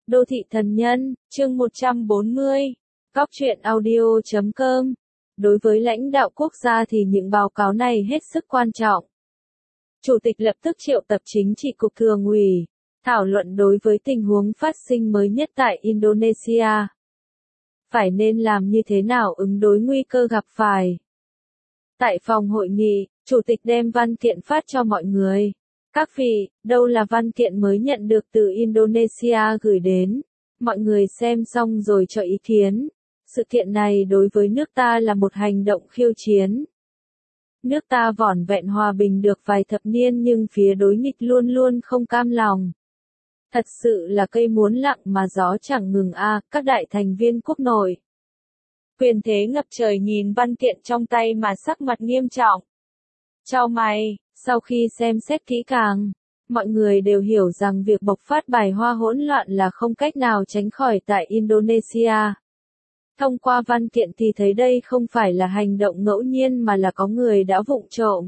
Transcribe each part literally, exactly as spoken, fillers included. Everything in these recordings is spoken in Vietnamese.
Đô thị thần nhân, chương một trăm bốn mươi. Góc truyện audio chấm com. Đối với lãnh đạo quốc gia thì những báo cáo này hết sức quan trọng. Chủ tịch lập tức triệu tập chính trị cục thường ủy, thảo luận đối với tình huống phát sinh mới nhất tại Indonesia. Phải nên làm như thế nào ứng đối nguy cơ gặp phải. Tại phòng hội nghị, Chủ tịch đem văn kiện phát cho mọi người. Các vị, đâu là văn kiện mới nhận được từ Indonesia gửi đến. Mọi người xem xong rồi cho ý kiến. Sự kiện này đối với nước ta là một hành động khiêu chiến. Nước ta vỏn vẹn hòa bình được vài thập niên nhưng phía đối nghịch luôn luôn không cam lòng. Thật sự là cây muốn lặng mà gió chẳng ngừng a, à, các đại thành viên quốc nội. Quyền thế ngập trời nhìn văn kiện trong tay mà sắc mặt nghiêm trọng. Chau mày, sau khi xem xét kỹ càng, mọi người đều hiểu rằng việc bộc phát bài hoa hỗn loạn là không cách nào tránh khỏi tại Indonesia. Thông qua văn kiện thì thấy đây không phải là hành động ngẫu nhiên mà là có người đã vụng trộm.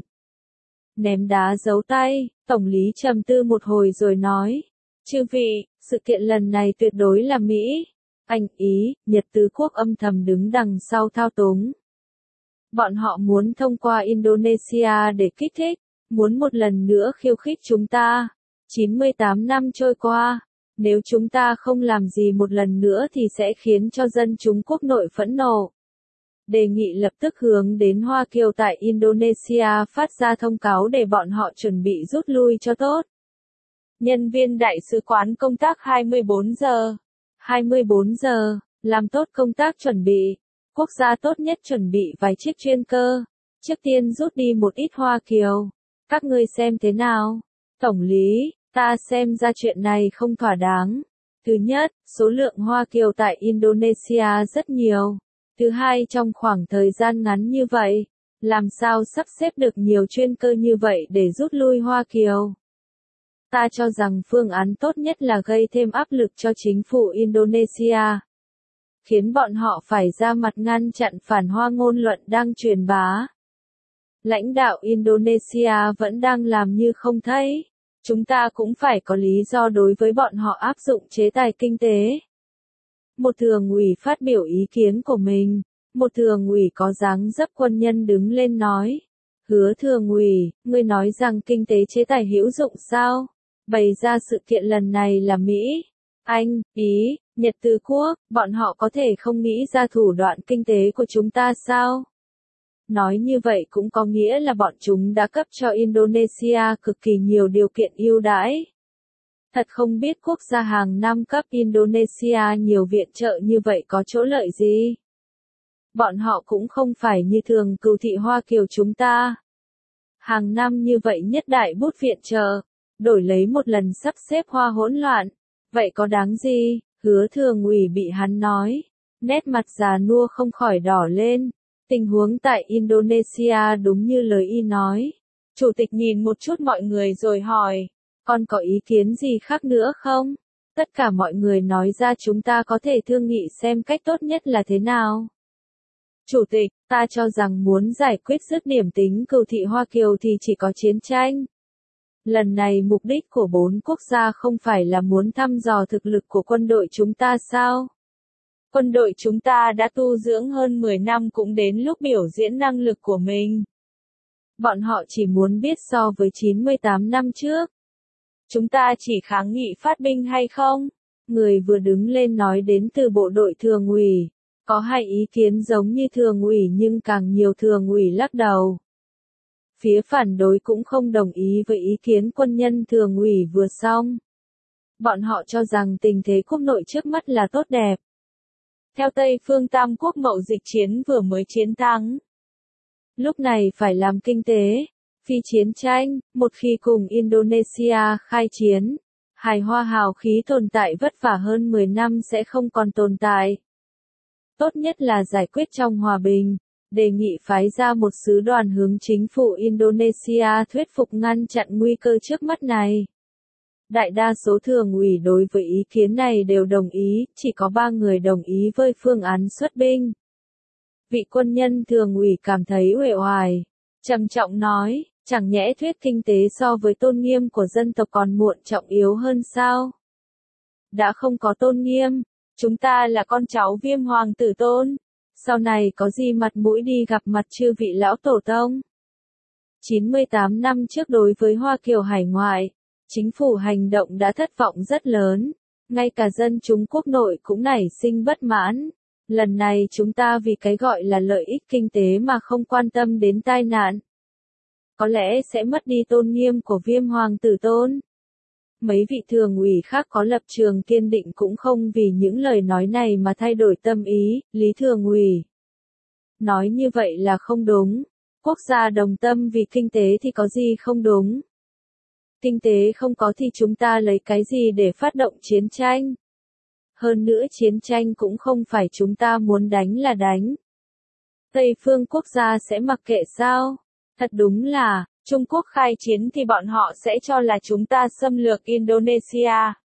Ném đá giấu tay, Tổng lý trầm tư một hồi rồi nói. Chư vị, sự kiện lần này tuyệt đối là Mỹ, Anh, Ý, Nhật tứ quốc âm thầm đứng đằng sau thao túng. Bọn họ muốn thông qua Indonesia để kích thích, muốn một lần nữa khiêu khích chúng ta. chín mươi tám năm trôi qua, nếu chúng ta không làm gì một lần nữa thì sẽ khiến cho dân chúng quốc nội phẫn nộ. Đề nghị lập tức hướng đến Hoa Kiều tại Indonesia phát ra thông cáo để bọn họ chuẩn bị rút lui cho tốt. Nhân viên đại sứ quán công tác hai mươi bốn giờ. hai mươi bốn giờ, làm tốt công tác chuẩn bị. Quốc gia tốt nhất chuẩn bị vài chiếc chuyên cơ. Trước tiên rút đi một ít Hoa Kiều. Các ngươi xem thế nào? Tổng lý, ta xem ra chuyện này không thỏa đáng. Thứ nhất, số lượng Hoa Kiều tại Indonesia rất nhiều. Thứ hai, trong khoảng thời gian ngắn như vậy, làm sao sắp xếp được nhiều chuyên cơ như vậy để rút lui Hoa Kiều? Ta cho rằng phương án tốt nhất là gây thêm áp lực cho chính phủ Indonesia. Khiến bọn họ phải ra mặt ngăn chặn phản hoa ngôn luận đang truyền bá. Lãnh đạo Indonesia vẫn đang làm như không thấy. Chúng ta cũng phải có lý do đối với bọn họ áp dụng chế tài kinh tế. Một thường ủy phát biểu ý kiến của mình. Một thường ủy có dáng dấp quân nhân đứng lên nói. Hứa thường ủy, ngươi nói rằng kinh tế chế tài hữu dụng sao? Bày ra sự kiện lần này là Mỹ, Anh, Ý, Nhật tứ quốc, bọn họ có thể không nghĩ ra thủ đoạn kinh tế của chúng ta sao? Nói như vậy cũng có nghĩa là bọn chúng đã cấp cho Indonesia cực kỳ nhiều điều kiện ưu đãi. Thật không biết quốc gia hàng năm cấp Indonesia nhiều viện trợ như vậy có chỗ lợi gì? Bọn họ cũng không phải như thường cừu thị Hoa Kiều chúng ta. Hàng năm như vậy nhất đại bút viện trợ, đổi lấy một lần sắp xếp hoa hỗn loạn. Vậy có đáng gì? Hứa thường ủy bị hắn nói. Nét mặt già nua không khỏi đỏ lên. Tình huống tại Indonesia đúng như lời y nói. Chủ tịch nhìn một chút mọi người rồi hỏi. Còn có ý kiến gì khác nữa không? Tất cả mọi người nói ra chúng ta có thể thương nghị xem cách tốt nhất là thế nào. Chủ tịch, ta cho rằng muốn giải quyết dứt điểm tính cừu thị Hoa Kiều thì chỉ có chiến tranh. Lần này mục đích của bốn quốc gia không phải là muốn thăm dò thực lực của quân đội chúng ta sao? Quân đội chúng ta đã tu dưỡng hơn mười năm cũng đến lúc biểu diễn năng lực của mình. Bọn họ chỉ muốn biết so với chín mươi tám năm trước. Chúng ta chỉ kháng nghị phát binh hay không? Người vừa đứng lên nói đến từ bộ đội thường ủy. Có hai ý kiến giống như thường ủy nhưng càng nhiều thường ủy lắc đầu. Phía phản đối cũng không đồng ý với ý kiến quân nhân thường ủy vừa xong. Bọn họ cho rằng tình thế quốc nội trước mắt là tốt đẹp. Theo Tây phương Tam quốc mậu dịch chiến vừa mới chiến thắng. Lúc này phải làm kinh tế, phi chiến tranh, một khi cùng Indonesia khai chiến, hài hoa hào khí tồn tại vất vả hơn mười năm sẽ không còn tồn tại. Tốt nhất là giải quyết trong hòa bình. Đề nghị phái ra một sứ đoàn hướng chính phủ Indonesia thuyết phục ngăn chặn nguy cơ trước mắt này. Đại đa số thường ủy đối với ý kiến này đều đồng ý, chỉ có ba người đồng ý với phương án xuất binh. Vị quân nhân thường ủy cảm thấy uể oải, trầm trọng nói, chẳng nhẽ thuyết kinh tế so với tôn nghiêm của dân tộc còn muộn trọng yếu hơn sao? đã không có tôn nghiêm. Chúng ta là con cháu Viêm Hoàng tử tôn. Sau này có gì mặt mũi đi gặp mặt chư vị lão tổ tông. chín mươi tám năm trước đối với Hoa Kiều hải ngoại, chính phủ hành động đã thất vọng rất lớn. Ngay cả dân chúng quốc nội cũng nảy sinh bất mãn. Lần này chúng ta vì cái gọi là lợi ích kinh tế mà không quan tâm đến tai nạn. Có lẽ sẽ mất đi tôn nghiêm của Viêm Hoàng tử tôn. Mấy vị thường ủy khác có lập trường kiên định cũng không vì những lời nói này mà thay đổi tâm ý. Lý thường ủy nói như vậy là không đúng. Quốc gia đồng tâm vì kinh tế thì có gì không đúng. Kinh tế không có thì chúng ta lấy cái gì để phát động chiến tranh. Hơn nữa chiến tranh cũng không phải chúng ta muốn đánh là đánh. Tây phương quốc gia sẽ mặc kệ sao? Thật đúng là, Trung Quốc khai chiến thì bọn họ sẽ cho là chúng ta xâm lược Indonesia.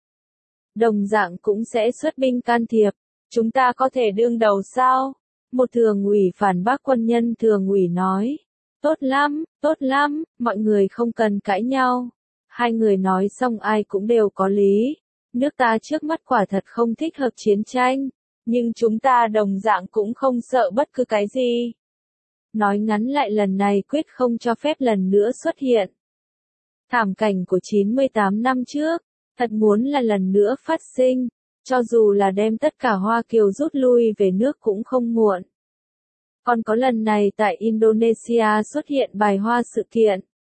Đồng dạng cũng sẽ xuất binh can thiệp. Chúng ta có thể đương đầu sao? Một thường ủy phản bác quân nhân thường ủy nói. Tốt lắm, tốt lắm, mọi người không cần cãi nhau. Hai người nói xong ai cũng đều có lý. Nước ta trước mắt quả thật không thích hợp chiến tranh. Nhưng chúng ta đồng dạng cũng không sợ bất cứ cái gì. Nói ngắn lại lần này quyết không cho phép lần nữa xuất hiện. Thảm cảnh của chín mươi tám năm trước, thật muốn là lần nữa phát sinh, cho dù là đem tất cả Hoa Kiều rút lui về nước cũng không muộn. Còn có lần này tại Indonesia xuất hiện bài hoa sự kiện.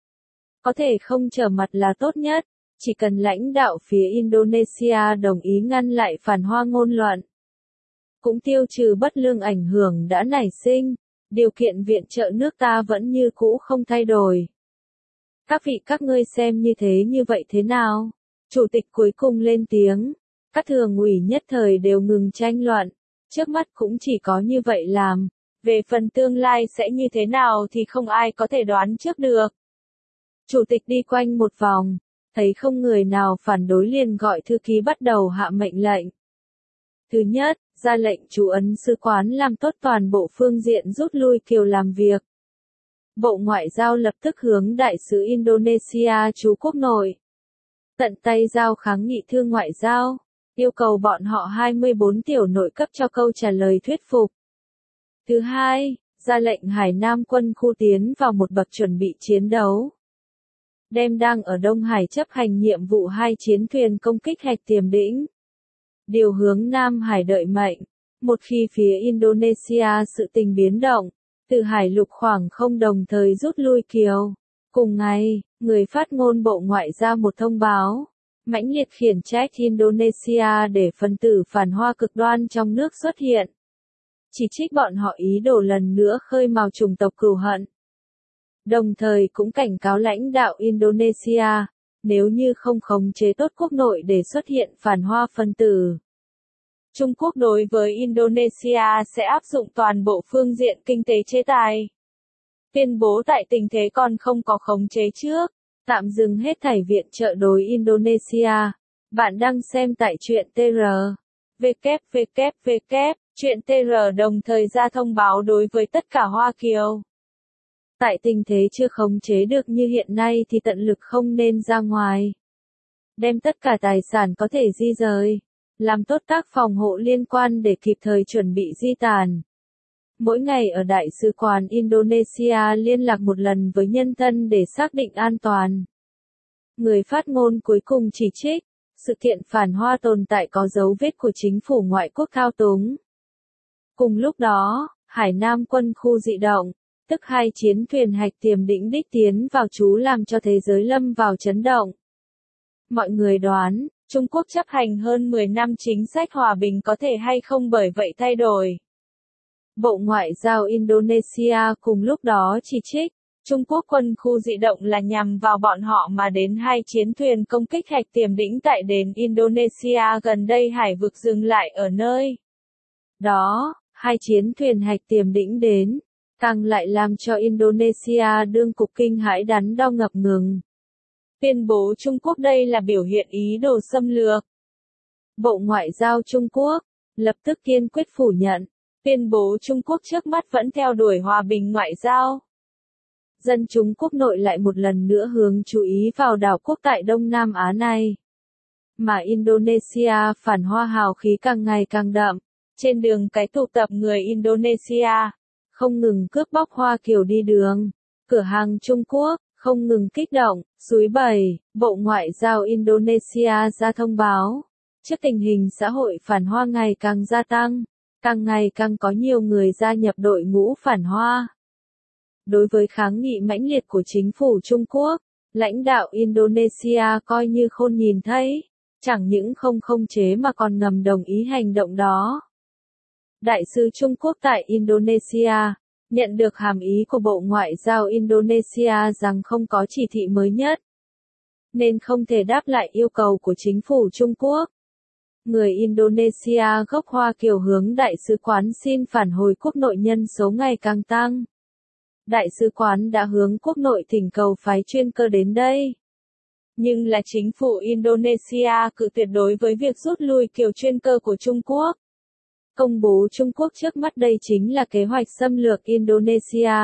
Có thể không trở mặt là tốt nhất, chỉ cần lãnh đạo phía Indonesia đồng ý ngăn lại phản hoa ngôn luận. Cũng tiêu trừ bất lương ảnh hưởng đã nảy sinh. Điều kiện viện trợ nước ta vẫn như cũ không thay đổi. Các vị các ngươi xem như thế như vậy thế nào? Chủ tịch cuối cùng lên tiếng. Các thường ủy nhất thời đều ngừng tranh luận. Trước mắt cũng chỉ có như vậy làm. Về phần tương lai sẽ như thế nào thì không ai có thể đoán trước được. Chủ tịch đi quanh một vòng. Thấy không người nào phản đối liền gọi thư ký bắt đầu hạ mệnh lệnh. Thứ nhất, ra lệnh chú ấn sứ quán làm tốt toàn bộ phương diện rút lui Kiều làm việc. Bộ Ngoại giao lập tức hướng đại sứ Indonesia trú quốc nội. Tận tay giao kháng nghị thư ngoại giao, yêu cầu bọn họ hai mươi bốn tiểu nội cấp cho câu trả lời thuyết phục. Thứ hai, ra lệnh Hải Nam quân khu tiến vào một bậc chuẩn bị chiến đấu. Đem đang ở Đông Hải chấp hành nhiệm vụ hai chiến thuyền công kích hạch Tiềm Đĩnh. Điều hướng Nam Hải đợi mệnh. Một khi phía Indonesia sự tình biến động, từ Hải lục khoảng không đồng thời rút lui Kiều. Cùng ngày, người phát ngôn Bộ Ngoại giao một thông báo, mãnh liệt khiển trách Indonesia để phần tử phản hoa cực đoan trong nước xuất hiện. Chỉ trích bọn họ ý đồ lần nữa khơi mào chủng tộc cừu hận. Đồng thời cũng cảnh cáo lãnh đạo Indonesia, nếu như không khống chế tốt quốc nội để xuất hiện phản hoa phân tử. Trung Quốc đối với Indonesia sẽ áp dụng toàn bộ phương diện kinh tế chế tài. Tuyên bố tại tình thế còn không có khống chế trước, tạm dừng hết thảy viện trợ đối Indonesia. Bạn đang xem tại truyện tê rờ. vê kép vê kép vê kép, truyện tê rờ đồng thời ra thông báo đối với tất cả Hoa Kiều. Tại tình thế chưa khống chế được như hiện nay thì tận lực không nên ra ngoài. Đem tất cả tài sản có thể di rời. Làm tốt tác phòng hộ liên quan để kịp thời chuẩn bị di tản. Mỗi ngày ở Đại sứ quán Indonesia liên lạc một lần với nhân thân để xác định an toàn. Người phát ngôn cuối cùng chỉ trích, sự kiện phản hoa tồn tại có dấu vết của chính phủ ngoại quốc thao túng. Cùng lúc đó, Hải Nam quân khu dị động, tức hai chiến thuyền hạch Tiềm Đĩnh đích tiến vào trú làm cho thế giới lâm vào chấn động. Mọi người đoán, Trung Quốc chấp hành hơn mười năm chính sách hòa bình có thể hay không bởi vậy thay đổi. Bộ Ngoại giao Indonesia cùng lúc đó chỉ trích, Trung Quốc quân khu dị động là nhằm vào bọn họ mà đến hai chiến thuyền công kích hạch Tiềm Đĩnh tại đền Indonesia gần đây hải vực dừng lại ở nơi đó, hai chiến thuyền hạch Tiềm Đĩnh đến, càng lại làm cho Indonesia đương cục kinh hãi đắn đo ngập ngừng. Tuyên bố Trung Quốc đây là biểu hiện ý đồ xâm lược. Bộ Ngoại giao Trung Quốc lập tức kiên quyết phủ nhận, tuyên bố Trung Quốc trước mắt vẫn theo đuổi hòa bình ngoại giao. Dân chúng quốc nội lại một lần nữa hướng chú ý vào đảo quốc tại Đông Nam Á này. mà Indonesia phản hoa hào khí càng ngày càng đậm. Trên đường cái tụ tập người Indonesia, không ngừng cướp bóc Hoa Kiều đi đường. Cửa hàng Trung Quốc, không ngừng kích động, xúi bẩy. Bộ Ngoại giao Indonesia ra thông báo. Trước tình hình xã hội phản hoa ngày càng gia tăng, càng ngày càng có nhiều người gia nhập đội ngũ phản hoa. Đối với kháng nghị mãnh liệt của chính phủ Trung Quốc, lãnh đạo Indonesia coi như không nhìn thấy, chẳng những không khống chế mà còn ngầm đồng ý hành động đó. Đại sứ Trung Quốc tại Indonesia nhận được hàm ý của Bộ Ngoại giao Indonesia rằng không có chỉ thị mới nhất, nên không thể đáp lại yêu cầu của chính phủ Trung Quốc. Người Indonesia gốc Hoa Kiều hướng Đại sứ quán xin phản hồi quốc nội nhân số ngày càng tăng. Đại sứ quán đã hướng quốc nội thỉnh cầu phái chuyên cơ đến đây. Nhưng là chính phủ Indonesia cự tuyệt đối với việc rút lui Kiều chuyên cơ của Trung Quốc. Công bố Trung Quốc trước mắt đây chính là kế hoạch xâm lược Indonesia.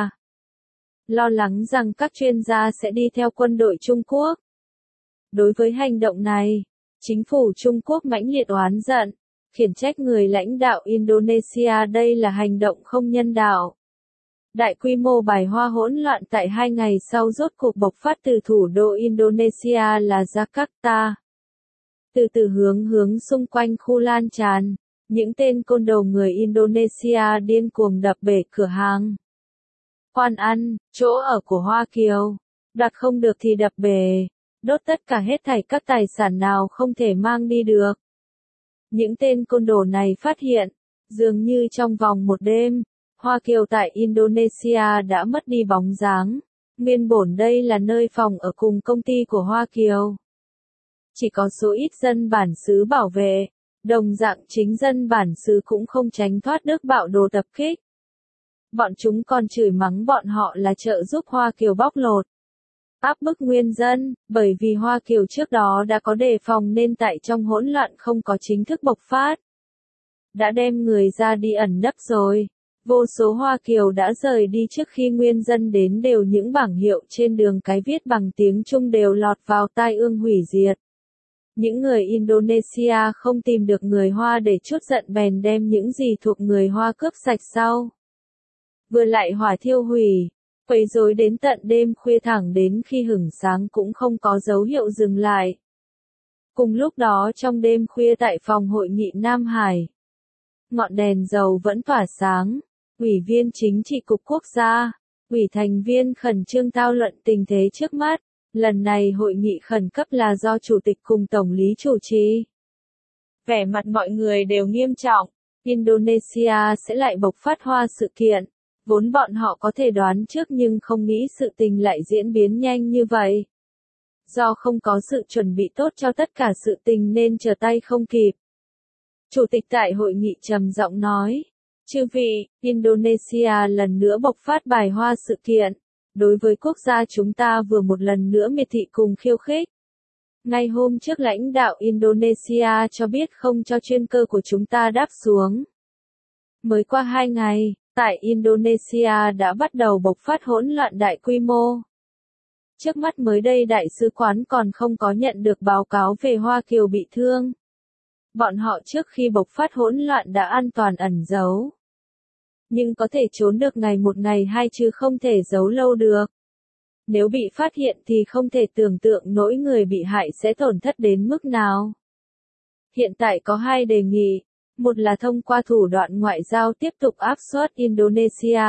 Lo lắng rằng các chuyên gia sẽ đi theo quân đội Trung Quốc. Đối với hành động này, chính phủ Trung Quốc mãnh liệt oán giận, khiển trách người lãnh đạo Indonesia đây là hành động không nhân đạo. Đại quy mô bài hoa hỗn loạn tại hai ngày sau rốt cuộc bộc phát từ thủ đô Indonesia là Jakarta. Từ từ hướng hướng xung quanh khu lan tràn, những tên côn đồ người Indonesia điên cuồng đập bể cửa hàng, quán ăn, chỗ ở của Hoa Kiều, đặt không được thì đập bể, đốt tất cả hết thảy các tài sản nào không thể mang đi được. Những tên côn đồ này phát hiện, dường như trong vòng một đêm, Hoa Kiều tại Indonesia đã mất đi bóng dáng. Nguyên bổn đây là nơi phòng ở cùng công ty của Hoa Kiều. Chỉ có số ít dân bản xứ bảo vệ, đồng dạng chính dân bản xứ cũng không tránh thoát nước bạo đồ tập kích. Bọn chúng còn chửi mắng bọn họ là trợ giúp Hoa Kiều bóc lột, áp bức nguyên dân, bởi vì Hoa Kiều trước đó đã có đề phòng nên tại trong hỗn loạn không có chính thức bộc phát. Đã đem người ra đi ẩn nấp rồi. Vô số Hoa Kiều đã rời đi trước khi nguyên dân đến, đều những bảng hiệu trên đường cái viết bằng tiếng Trung đều lọt vào tai ương hủy diệt. Những người Indonesia không tìm được người Hoa để trút giận bèn đem những gì thuộc người Hoa cướp sạch sau. Vừa lại hỏa thiêu hủy, quấy rối đến tận đêm khuya thẳng đến khi hửng sáng cũng không có dấu hiệu dừng lại. Cùng lúc đó trong đêm khuya tại phòng hội nghị Nam Hải, ngọn đèn dầu vẫn tỏa sáng. Ủy viên chính trị cục quốc gia, ủy thành viên khẩn trương thảo luận tình thế trước mắt. Lần này hội nghị khẩn cấp là do chủ tịch cùng tổng lý chủ trì. Vẻ mặt mọi người đều nghiêm trọng. Indonesia sẽ lại bộc phát hoa sự kiện. Vốn bọn họ có thể đoán trước nhưng không nghĩ sự tình lại diễn biến nhanh như vậy. Do không có sự chuẩn bị tốt cho tất cả sự tình nên trở tay không kịp. Chủ tịch tại hội nghị trầm giọng nói. Chư vị, Indonesia lần nữa bộc phát bài hoa sự kiện. Đối với quốc gia chúng ta vừa một lần nữa miệt thị cùng khiêu khích. Ngay hôm trước lãnh đạo Indonesia cho biết không cho chuyên cơ của chúng ta đáp xuống. Mới qua hai ngày, tại Indonesia đã bắt đầu bộc phát hỗn loạn đại quy mô. Trước mắt mới đây đại sứ quán còn không có nhận được báo cáo về Hoa Kiều bị thương. Bọn họ trước khi bộc phát hỗn loạn đã an toàn ẩn giấu. Nhưng có thể trốn được ngày một ngày hai chứ không thể giấu lâu được. Nếu bị phát hiện thì không thể tưởng tượng nỗi người bị hại sẽ tổn thất đến mức nào. Hiện tại có hai đề nghị. Một là thông qua thủ đoạn ngoại giao tiếp tục áp suất Indonesia.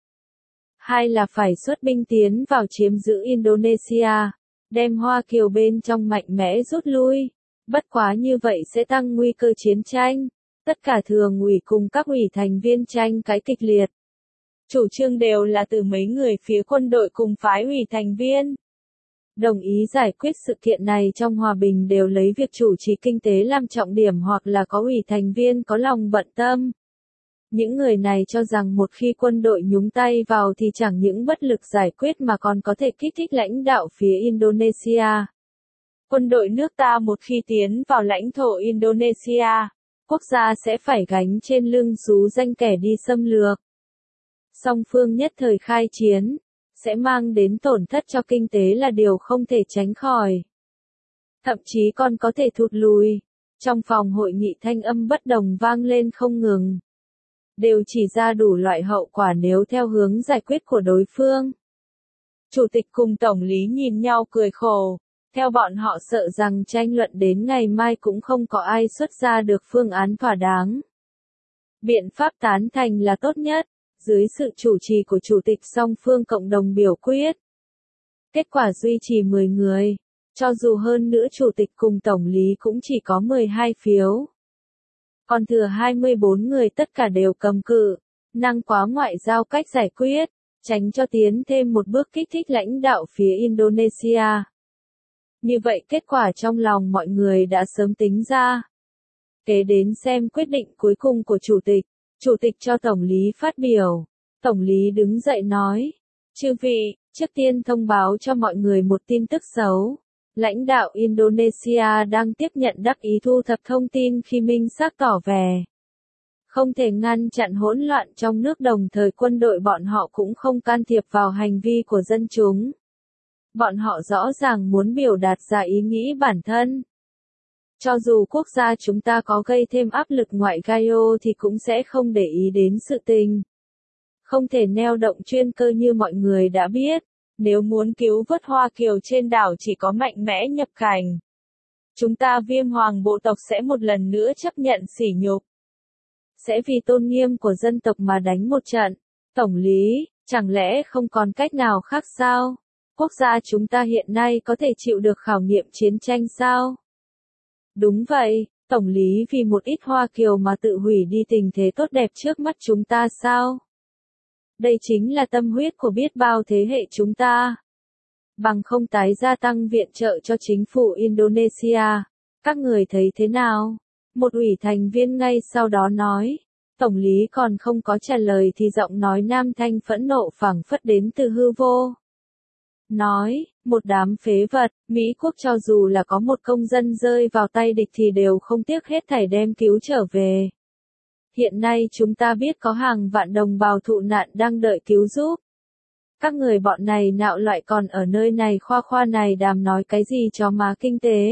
Hai là phải xuất binh tiến vào chiếm giữ Indonesia, đem Hoa Kiều bên trong mạnh mẽ rút lui. Bất quá như vậy sẽ tăng nguy cơ chiến tranh. Tất cả thường ủy cùng các ủy thành viên tranh cãi kịch liệt. Chủ trương đều là từ mấy người phía quân đội cùng phái ủy thành viên. Đồng ý giải quyết sự kiện này trong hòa bình đều lấy việc chủ trì kinh tế làm trọng điểm hoặc là có ủy thành viên có lòng bận tâm. Những người này cho rằng một khi quân đội nhúng tay vào thì chẳng những bất lực giải quyết mà còn có thể kích thích lãnh đạo phía Indonesia. Quân đội nước ta một khi tiến vào lãnh thổ Indonesia, quốc gia sẽ phải gánh trên lưng xú danh kẻ đi xâm lược. Song phương nhất thời khai chiến, sẽ mang đến tổn thất cho kinh tế là điều không thể tránh khỏi. thậm chí còn có thể thụt lùi. Trong phòng hội nghị thanh âm bất đồng vang lên không ngừng, đều chỉ ra đủ loại hậu quả nếu theo hướng giải quyết của đối phương. Chủ tịch cùng tổng lý nhìn nhau cười khổ, theo bọn họ sợ rằng tranh luận đến ngày mai cũng không có ai xuất ra được phương án thỏa đáng. Biện pháp tán thành là tốt nhất, dưới sự chủ trì của chủ tịch song phương cộng đồng biểu quyết. Kết quả duy trì mười người, cho dù hơn nữa chủ tịch cùng tổng lý cũng chỉ có mười hai phiếu. Còn thừa hai mươi bốn người tất cả đều cầm cự, năng quá ngoại giao cách giải quyết, tránh cho tiến thêm một bước kích thích lãnh đạo phía Indonesia. Như vậy kết quả trong lòng mọi người đã sớm tính ra. Kế đến xem quyết định cuối cùng của chủ tịch, chủ tịch cho tổng lý phát biểu. Tổng lý đứng dậy nói, chư vị, trước tiên thông báo cho mọi người một tin tức xấu. Lãnh đạo Indonesia đang tiếp nhận đắc ý thu thập thông tin khi minh xác tỏ vẻ không thể ngăn chặn hỗn loạn trong nước, đồng thời quân đội bọn họ cũng không can thiệp vào hành vi của dân chúng. Bọn họ rõ ràng muốn biểu đạt ra ý nghĩ bản thân. Cho dù quốc gia chúng ta có gây thêm áp lực ngoại giao thì cũng sẽ không để ý đến sự tình. Không thể neo động chuyên cơ như mọi người đã biết. Nếu muốn cứu vớt Hoa Kiều trên đảo chỉ có mạnh mẽ nhập cảnh. Chúng ta Viêm Hoàng bộ tộc sẽ một lần nữa chấp nhận sỉ nhục. Sẽ vì tôn nghiêm của dân tộc mà đánh một trận. Tổng lý, chẳng lẽ không còn cách nào khác sao? Quốc gia chúng ta hiện nay có thể chịu được khảo nghiệm chiến tranh sao? Đúng vậy, tổng lý vì một ít Hoa Kiều mà tự hủy đi tình thế tốt đẹp trước mắt chúng ta sao? Đây chính là tâm huyết của biết bao thế hệ chúng ta. Bằng không tái gia tăng viện trợ cho chính phủ Indonesia. Các người thấy thế nào? Một ủy thành viên ngay sau đó nói. Tổng lý còn không có trả lời thì giọng nói nam thanh phẫn nộ phảng phất đến từ hư vô. Nói, một đám phế vật, Mỹ quốc cho dù là có một công dân rơi vào tay địch thì đều không tiếc hết thảy đem cứu trở về. Hiện nay chúng ta biết có hàng vạn đồng bào thụ nạn đang đợi cứu giúp. Các người bọn này nạo loại còn ở nơi này khoa khoa này đàm nói cái gì cho má kinh tế.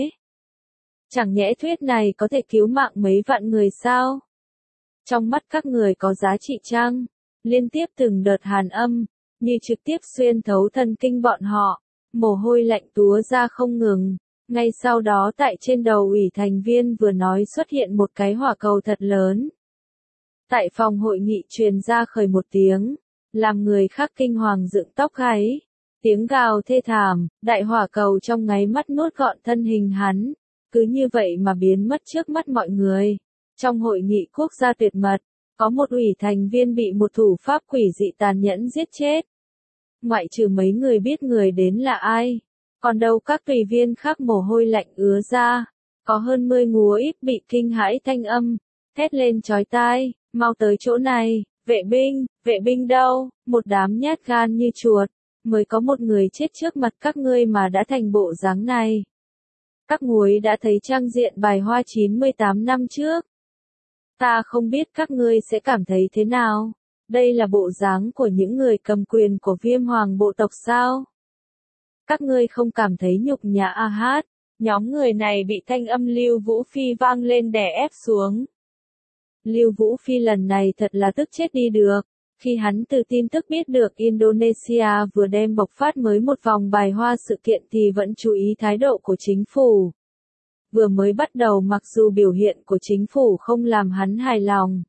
Chẳng nhẽ thuyết này có thể cứu mạng mấy vạn người sao? Trong mắt các người có giá trị chăng? Liên tiếp từng đợt hàn âm, như trực tiếp xuyên thấu thần kinh bọn họ, mồ hôi lạnh túa ra không ngừng. Ngay sau đó tại trên đầu ủy thành viên vừa nói xuất hiện một cái hỏa cầu thật lớn. Tại phòng hội nghị truyền ra khởi một tiếng, làm người khác kinh hoàng dựng tóc gáy. Tiếng gào thê thảm, đại hỏa cầu trong ngáy mắt nuốt gọn thân hình hắn, cứ như vậy mà biến mất trước mắt mọi người. Trong hội nghị quốc gia tuyệt mật, có một ủy thành viên bị một thủ pháp quỷ dị tàn nhẫn giết chết. Ngoại trừ mấy người biết người đến là ai, còn đâu các tùy viên khác mồ hôi lạnh ứa ra, có hơn mươi ngúa ít bị kinh hãi thanh âm, thét lên chói tai, mau tới chỗ này, vệ binh, vệ binh đâu, một đám nhát gan như chuột, mới có một người chết trước mặt các ngươi mà đã thành bộ dáng này. Các nguối đã thấy trang diện bài hoa chín mươi tám năm trước. Ta không biết các ngươi sẽ cảm thấy thế nào. Đây là bộ dáng của những người cầm quyền của Viêm Hoàng bộ tộc sao? Các ngươi không cảm thấy nhục nhã a hát? Nhóm người này bị thanh âm Lưu Vũ Phi vang lên đè ép xuống. Lưu Vũ Phi lần này thật là tức chết đi được. Khi hắn từ tin tức biết được Indonesia vừa đem bộc phát mới một vòng bài hoa sự kiện thì vẫn chú ý thái độ của chính phủ. Vừa mới bắt đầu mặc dù biểu hiện của chính phủ không làm hắn hài lòng.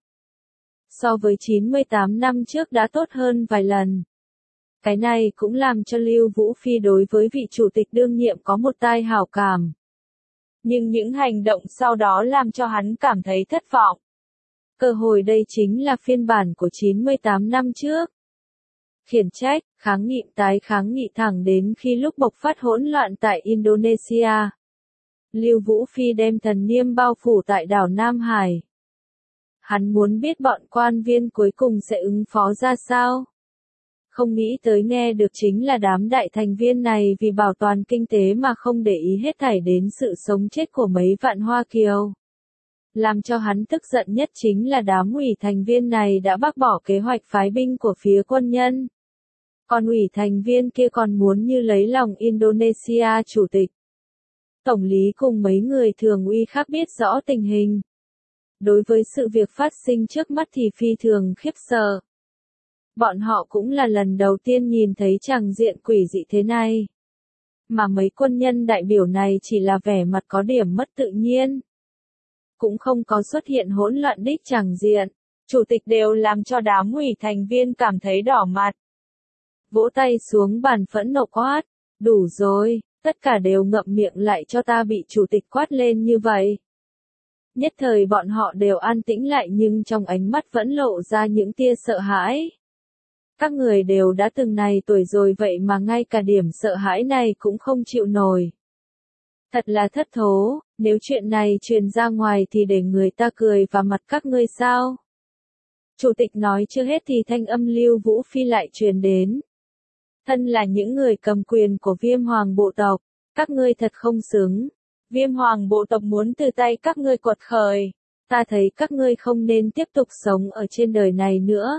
So với chín mươi tám năm trước đã tốt hơn vài lần. Cái này cũng làm cho Lưu Vũ Phi đối với vị chủ tịch đương nhiệm có một tai hảo cảm. Nhưng những hành động sau đó làm cho hắn cảm thấy thất vọng. Cơ hội đây chính là phiên bản của chín mươi tám năm trước. Khiển trách, kháng nghị tái kháng nghị thẳng đến khi lúc bộc phát hỗn loạn tại Indonesia. Lưu Vũ Phi đem thần niêm bao phủ tại đảo Nam Hải. Hắn muốn biết bọn quan viên cuối cùng sẽ ứng phó ra sao. Không nghĩ tới nghe được chính là đám đại thành viên này vì bảo toàn kinh tế mà không để ý hết thảy đến sự sống chết của mấy vạn Hoa Kiều. Làm cho hắn tức giận nhất chính là đám ủy thành viên này đã bác bỏ kế hoạch phái binh của phía quân nhân. Còn ủy thành viên kia còn muốn như lấy lòng Indonesia chủ tịch. Tổng lý cùng mấy người thường uy khác biết rõ tình hình. Đối với sự việc phát sinh trước mắt thì phi thường khiếp sợ. Bọn họ cũng là lần đầu tiên nhìn thấy tràng diện quỷ dị thế này. Mà mấy quân nhân đại biểu này chỉ là vẻ mặt có điểm mất tự nhiên. Cũng không có xuất hiện hỗn loạn đích tràng diện. Chủ tịch đều làm cho đám ủy thành viên cảm thấy đỏ mặt. Vỗ tay xuống bàn phẫn nộ quát. Đủ rồi, tất cả đều ngậm miệng lại cho ta, bị chủ tịch quát lên như vậy. Nhất thời bọn họ đều an tĩnh lại, nhưng trong ánh mắt vẫn lộ ra những tia sợ hãi. Các người đều đã từng này tuổi rồi vậy mà ngay cả điểm sợ hãi này cũng không chịu nổi. Thật là thất thố, nếu chuyện này truyền ra ngoài thì để người ta cười vào mặt các ngươi sao? Chủ tịch nói chưa hết thì thanh âm Lưu Vũ Phi lại truyền đến. Thân là những người cầm quyền của Viêm Hoàng bộ tộc, các ngươi thật không xứng. Viêm Hoàng bộ tộc muốn từ tay các ngươi quật khởi. Ta thấy các ngươi không nên tiếp tục sống ở trên đời này nữa.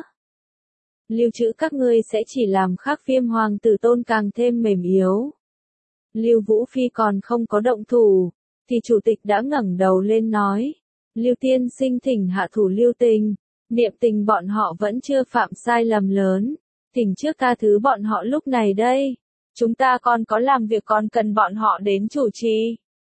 Lưu trữ các ngươi sẽ chỉ làm khắc Viêm Hoàng tử tôn càng thêm mềm yếu. Lưu Vũ Phi còn không có động thủ, thì chủ tịch đã ngẩng đầu lên nói. Lưu tiên sinh thỉnh hạ thủ Lưu Tình, niệm tình bọn họ vẫn chưa phạm sai lầm lớn. Thỉnh trước tha thứ bọn họ lúc này đây. Chúng ta còn có làm việc còn cần bọn họ đến chủ trì.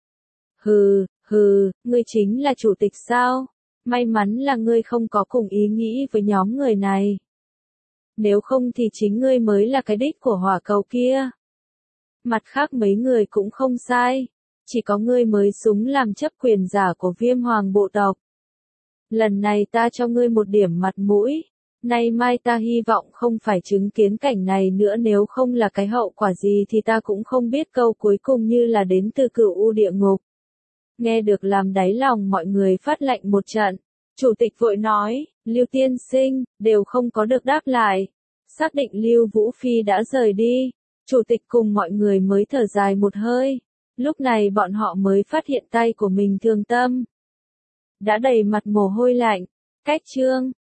Hừ, hừ, ngươi chính là chủ tịch sao? May mắn là ngươi không có cùng ý nghĩ với nhóm người này. Nếu không thì chính ngươi mới là cái đích của hỏa cầu kia. Mặt khác mấy người cũng không sai. Chỉ có ngươi mới xứng làm chấp quyền giả của Viêm Hoàng bộ tộc. Lần này ta cho ngươi một điểm mặt mũi. Nay mai ta hy vọng không phải chứng kiến cảnh này nữa, nếu không là cái hậu quả gì thì ta cũng không biết, câu cuối cùng như là đến từ cửu u địa ngục. Nghe được làm đáy lòng mọi người phát lạnh một trận. Chủ tịch vội nói, Lưu tiên sinh, đều không có được đáp lại. Xác định Lưu Vũ Phi đã rời đi. Chủ tịch cùng mọi người mới thở dài một hơi. Lúc này bọn họ mới phát hiện tay của mình thương tâm. Đã đầy mặt mồ hôi lạnh. Cách chương